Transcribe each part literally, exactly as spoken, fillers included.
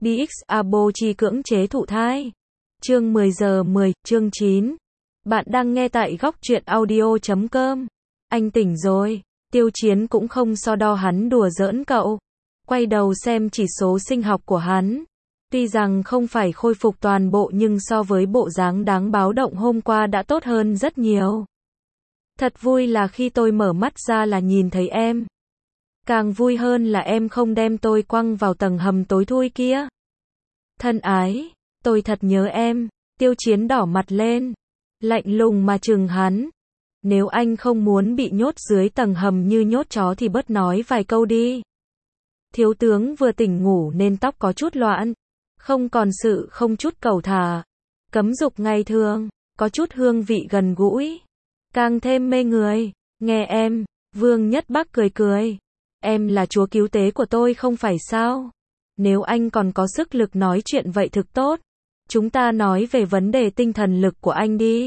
đê ích Abo chi cưỡng chế thụ thai. Chương mười giờ mười, chương chín. Bạn đang nghe tại góc truyện audio chấm com. Anh tỉnh rồi. Tiêu Chiến cũng không so đo hắn đùa giỡn cậu. Quay đầu xem chỉ số sinh học của hắn. Tuy rằng không phải khôi phục toàn bộ nhưng so với bộ dáng đáng báo động hôm qua đã tốt hơn rất nhiều. Thật vui là khi tôi mở mắt ra là nhìn thấy em. Càng vui hơn là em không đem tôi quăng vào tầng hầm tối thui kia. Thân ái, tôi thật nhớ em. Tiêu Chiến đỏ mặt lên, lạnh lùng mà trừng hắn. Nếu anh không muốn bị nhốt dưới tầng hầm như nhốt chó thì bớt nói vài câu đi. Thiếu tướng vừa tỉnh ngủ nên tóc có chút loạn, không còn sự không chút cầu thả, cấm dục ngày thường, có chút hương vị gần gũi, càng thêm mê người. Nghe em, Vương Nhất Bắc cười cười. Em là chúa cứu tế của tôi không phải sao? Nếu anh còn có sức lực nói chuyện vậy thực tốt. Chúng ta nói về vấn đề tinh thần lực của anh đi.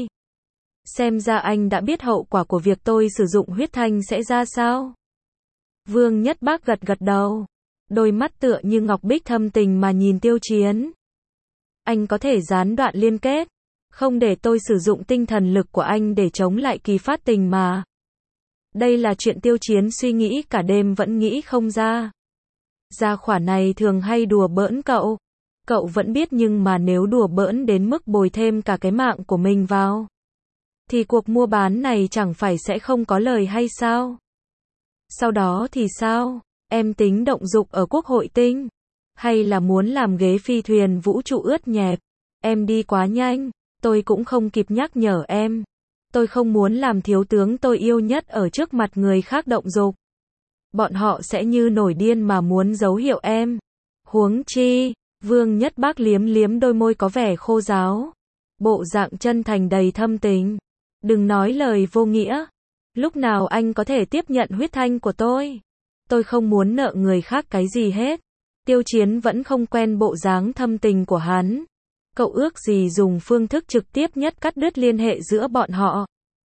Xem ra anh đã biết hậu quả của việc tôi sử dụng huyết thanh sẽ ra sao? Vương Nhất Bắc gật gật đầu. Đôi mắt tựa như ngọc bích thâm tình mà nhìn Tiêu Chiến. Anh có thể gián đoạn liên kết. Không để tôi sử dụng tinh thần lực của anh để chống lại kỳ phát tình mà. Đây là chuyện Tiêu Chiến suy nghĩ cả đêm vẫn nghĩ không ra. Gia hỏa này thường hay đùa bỡn cậu. Cậu vẫn biết nhưng mà nếu đùa bỡn đến mức bồi thêm cả cái mạng của mình vào, thì cuộc mua bán này chẳng phải sẽ không có lời hay sao? Sau đó thì sao? Em tính động dục ở Quốc hội Tinh? Hay là muốn làm ghế phi thuyền vũ trụ ướt nhẹp? Em đi quá nhanh, tôi cũng không kịp nhắc nhở em. Tôi không muốn làm thiếu tướng tôi yêu nhất ở trước mặt người khác động dục. Bọn họ sẽ như nổi điên mà muốn dấu hiệu em. Huống chi, Vương Nhất Bắc liếm liếm đôi môi có vẻ khô ráo. Bộ dạng chân thành đầy thâm tình. Đừng nói lời vô nghĩa. Lúc nào anh có thể tiếp nhận huyết thanh của tôi? Tôi không muốn nợ người khác cái gì hết. Tiêu Chiến vẫn không quen bộ dáng thâm tình của hắn. Cậu ước gì dùng phương thức trực tiếp nhất cắt đứt liên hệ giữa bọn họ.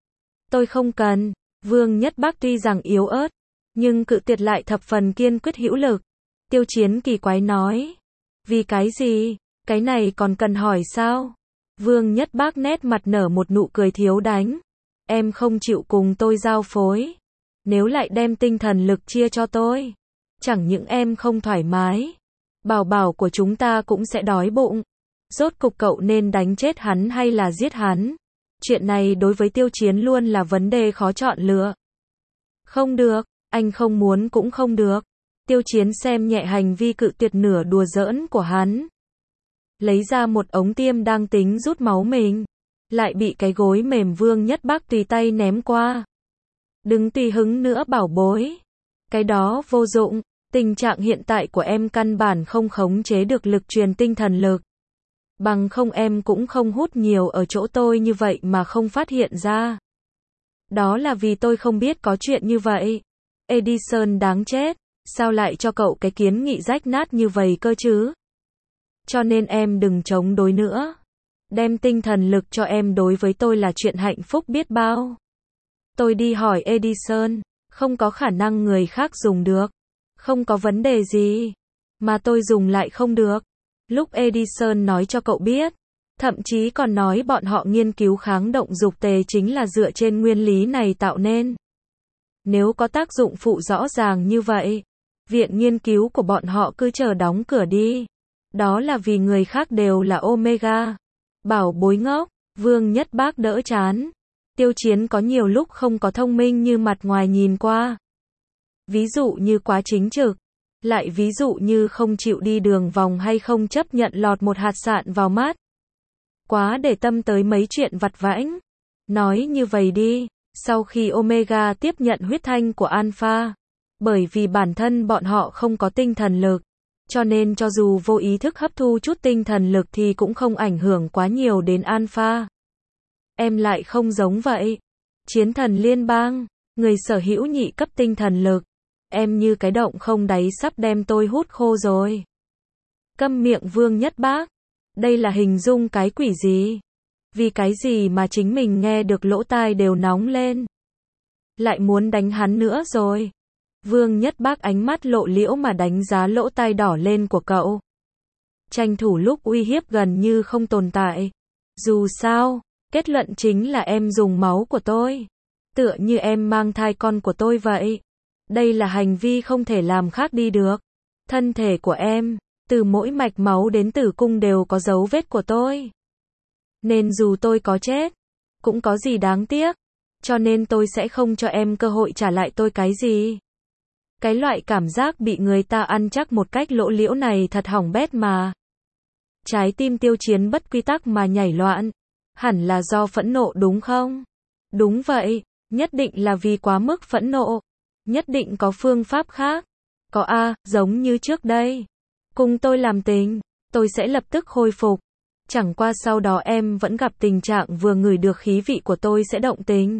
Tôi không cần. Vương Nhất Bắc tuy rằng yếu ớt, nhưng cự tuyệt lại thập phần kiên quyết hữu lực. Tiêu Chiến kỳ quái nói. Vì cái gì? Cái này còn cần hỏi sao? Vương Nhất Bắc nét mặt nở một nụ cười thiếu đánh. Em không chịu cùng tôi giao phối. Nếu lại đem tinh thần lực chia cho tôi, chẳng những em không thoải mái, bảo bảo của chúng ta cũng sẽ đói bụng. Rốt cục cậu nên đánh chết hắn hay là giết hắn? Chuyện này đối với Tiêu Chiến luôn là vấn đề khó chọn lựa. Không được, anh không muốn cũng không được. Tiêu Chiến xem nhẹ hành vi cự tuyệt nửa đùa giỡn của hắn. Lấy ra một ống tiêm đang tính rút máu mình. Lại bị cái gối mềm Vương Nhất Bắc tùy tay ném qua. Đừng tùy hứng nữa bảo bối. Cái đó vô dụng. Tình trạng hiện tại của em căn bản không khống chế được lực truyền tinh thần lực. Bằng không em cũng không hút nhiều ở chỗ tôi như vậy mà không phát hiện ra. Đó là vì tôi không biết có chuyện như vậy. Edison đáng chết. Sao lại cho cậu cái kiến nghị rách nát như vậy cơ chứ? Cho nên em đừng chống đối nữa. Đem tinh thần lực cho em đối với tôi là chuyện hạnh phúc biết bao. Tôi đi hỏi Edison, không có khả năng người khác dùng được. Không có vấn đề gì. Mà tôi dùng lại không được. Lúc Edison nói cho cậu biết, thậm chí còn nói bọn họ nghiên cứu kháng động dục tề chính là dựa trên nguyên lý này tạo nên. Nếu có tác dụng phụ rõ ràng như vậy, viện nghiên cứu của bọn họ cứ chờ đóng cửa đi. Đó là vì người khác đều là Omega. Bảo bối ngốc, Vương Nhất Bắc đỡ chán. Tiêu Chiến có nhiều lúc không có thông minh như mặt ngoài nhìn qua. Ví dụ như quá chính trực. Lại ví dụ như không chịu đi đường vòng hay không chấp nhận lọt một hạt sạn vào mắt. Quá để tâm tới mấy chuyện vặt vãnh. Nói như vậy đi, sau khi Omega tiếp nhận huyết thanh của Alpha, bởi vì bản thân bọn họ không có tinh thần lực, cho nên cho dù vô ý thức hấp thu chút tinh thần lực thì cũng không ảnh hưởng quá nhiều đến Alpha. Em lại không giống vậy. Chiến thần liên bang, người sở hữu nhị cấp tinh thần lực. Em như cái động không đáy sắp đem tôi hút khô rồi. Câm miệng Vương Nhất Bắc. Đây là hình dung cái quỷ gì? Vì cái gì mà chính mình nghe được lỗ tai đều nóng lên? Lại muốn đánh hắn nữa rồi. Vương Nhất Bắc ánh mắt lộ liễu mà đánh giá lỗ tai đỏ lên của cậu. tranh thủ lúc uy hiếp gần như không tồn tại. Dù sao, kết luận chính là em dùng máu của tôi. Tựa như em mang thai con của tôi vậy. Đây là hành vi không thể làm khác đi được. Thân thể của em, từ mỗi mạch máu đến tử cung đều có dấu vết của tôi. Nên dù tôi có chết, cũng có gì đáng tiếc. Cho nên tôi sẽ không cho em cơ hội trả lại tôi cái gì. Cái loại cảm giác bị người ta ăn chắc một cách lỗ liễu này thật hỏng bét mà. Trái tim Tiêu Chiến bất quy tắc mà nhảy loạn. Hẳn là do phẫn nộ đúng không? Đúng vậy, nhất định là vì quá mức phẫn nộ. Nhất định có phương pháp khác. Có a, giống như trước đây. Cùng tôi làm tình, tôi sẽ lập tức hồi phục. Chẳng qua sau đó em vẫn gặp tình trạng vừa ngửi được khí vị của tôi sẽ động tình.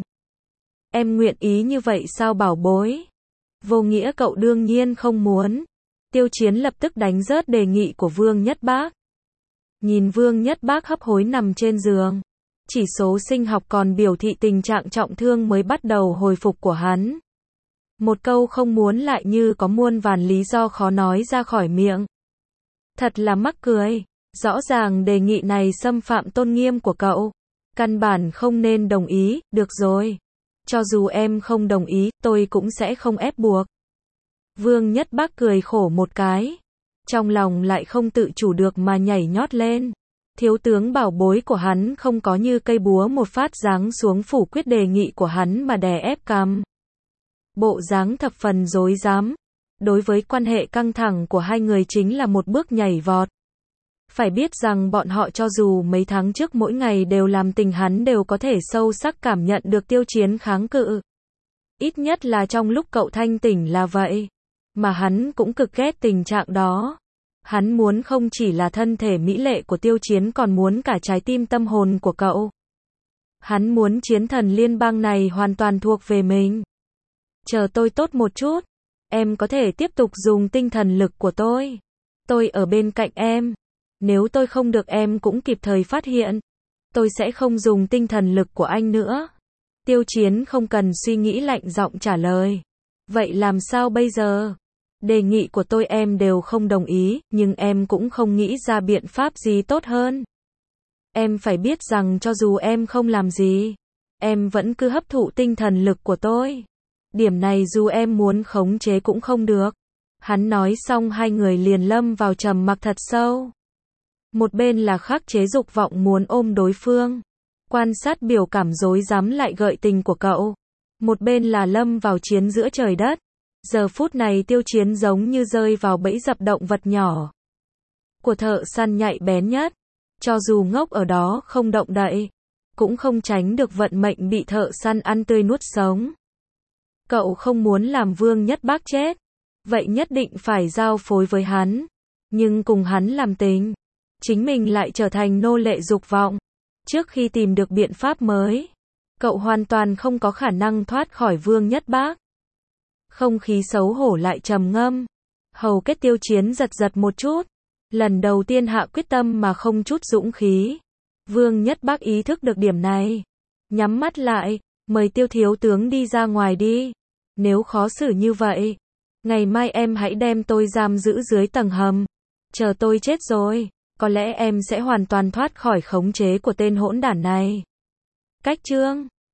Em nguyện ý như vậy sao bảo bối? Vô nghĩa cậu đương nhiên không muốn. Tiêu Chiến lập tức đánh rớt đề nghị của Vương Nhất Bác. Nhìn Vương Nhất Bác hấp hối nằm trên giường. Chỉ số sinh học còn biểu thị tình trạng trọng thương mới bắt đầu hồi phục của hắn. Một câu không muốn lại như có muôn vàn lý do khó nói ra khỏi miệng. Thật là mắc cười. Rõ ràng đề nghị này xâm phạm tôn nghiêm của cậu. Căn bản không nên đồng ý, được rồi. Cho dù em không đồng ý, tôi cũng sẽ không ép buộc. Vương Nhất Bác cười khổ một cái. Trong lòng lại không tự chủ được mà nhảy nhót lên. Thiếu tướng bảo bối của hắn không có như cây búa một phát giáng xuống phủ quyết đề nghị của hắn mà đè ép cằm. Bộ dáng thập phần rối rắm. Đối với quan hệ căng thẳng của hai người chính là một bước nhảy vọt. Phải biết rằng bọn họ cho dù mấy tháng trước mỗi ngày đều làm tình hắn đều có thể sâu sắc cảm nhận được Tiêu Chiến kháng cự. Ít nhất là trong lúc cậu thanh tỉnh là vậy. Mà hắn cũng cực ghét tình trạng đó. Hắn muốn không chỉ là thân thể mỹ lệ của Tiêu Chiến còn muốn cả trái tim tâm hồn của cậu. Hắn muốn chiến thần liên bang này hoàn toàn thuộc về mình. Chờ tôi tốt một chút. Em có thể tiếp tục dùng tinh thần lực của tôi. Tôi ở bên cạnh em. Nếu tôi không được em cũng kịp thời phát hiện. Tôi sẽ không dùng tinh thần lực của anh nữa. Tiêu Chiến không cần suy nghĩ lạnh giọng trả lời. Vậy làm sao bây giờ? Đề nghị của tôi em đều không đồng ý, nhưng em cũng không nghĩ ra biện pháp gì tốt hơn. Em phải biết rằng cho dù em không làm gì, em vẫn cứ hấp thụ tinh thần lực của tôi. Điểm này dù em muốn khống chế cũng không được. Hắn nói xong hai người liền lâm vào trầm mặc thật sâu. Một bên là khắc chế dục vọng muốn ôm đối phương. Quan sát biểu cảm rối rắm lại gợi tình của cậu. Một bên là lâm vào chiến giữa trời đất. Giờ phút này Tiêu Chiến giống như rơi vào bẫy dập động vật nhỏ. Của thợ săn nhạy bén nhất. Cho dù ngốc ở đó không động đậy. Cũng không tránh được vận mệnh bị thợ săn ăn tươi nuốt sống. Cậu không muốn làm Vương Nhất Bác chết. Vậy nhất định phải giao phối với hắn. Nhưng cùng hắn làm tình. Chính mình lại trở thành nô lệ dục vọng. Trước khi tìm được biện pháp mới. Cậu hoàn toàn không có khả năng thoát khỏi Vương Nhất Bác. Không khí xấu hổ lại trầm ngâm. Hầu kết Tiêu Chiến giật giật một chút. Lần đầu tiên hạ quyết tâm mà không chút dũng khí. Vương Nhất Bác ý thức được điểm này. Nhắm mắt lại, mời Tiêu thiếu tướng đi ra ngoài đi. Nếu khó xử như vậy, ngày mai em hãy đem tôi giam giữ dưới tầng hầm. Chờ tôi chết rồi, có lẽ em sẽ hoàn toàn thoát khỏi khống chế của tên hỗn đản này. Cách chương